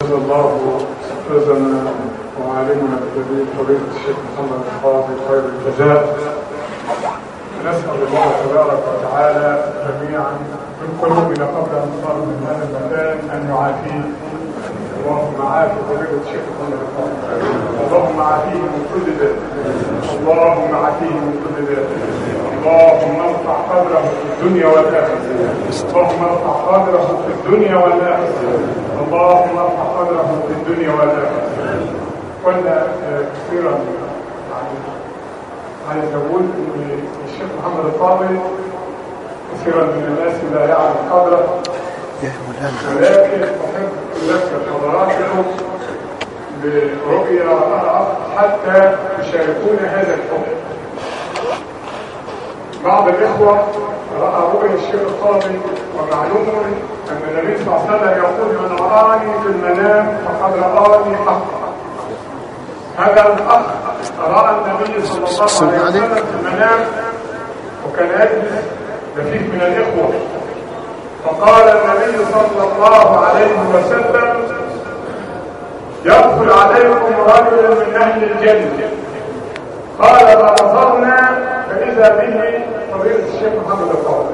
جزا الله أستاذنا ومعلمنا الجليل فضيلة الشيخ محمد القاضي خير الجزاء. نسأل الله تبارك وتعالى جميعا من قلوبنا قبل أن نصل من هذا المكان أن يعافيه. اللهم عافي فضيلة الشيخ محمد القاضي، اللهم عافيه من كل ذات، اللهم عافيه من كل ذات، اللهم ارفع قدره في الدنيا والآخرة، اللهم ارفع قدره في الدنيا والآخرة، اللهم ارفع قدره في الدنيا والآخرة. قلنا كثيرا عايز اقول ان الشيخ محمد القاضي كثيرا من الناس لا يعرف قدره، ولكن احب اذكر حضراتكم برؤيا رأى حتى يشاركون هذا الحكم. بعض الاخوه راى رؤيا الشيخ القاضي، ومعلوم ان النبي صلى الله عليه وسلم يقول من رآني في المنام فقد رآني حقا. هذا الاخ راى النبي صلى الله عليه وسلم في المنام وكان يجلس لفيف من الاخوه، فقال النبي صلى الله عليه وسلم يدخل عليكم رجل من اهل الجنه. قال فنظرنا فاذا به فضيلة الشيخ محمد القاضي.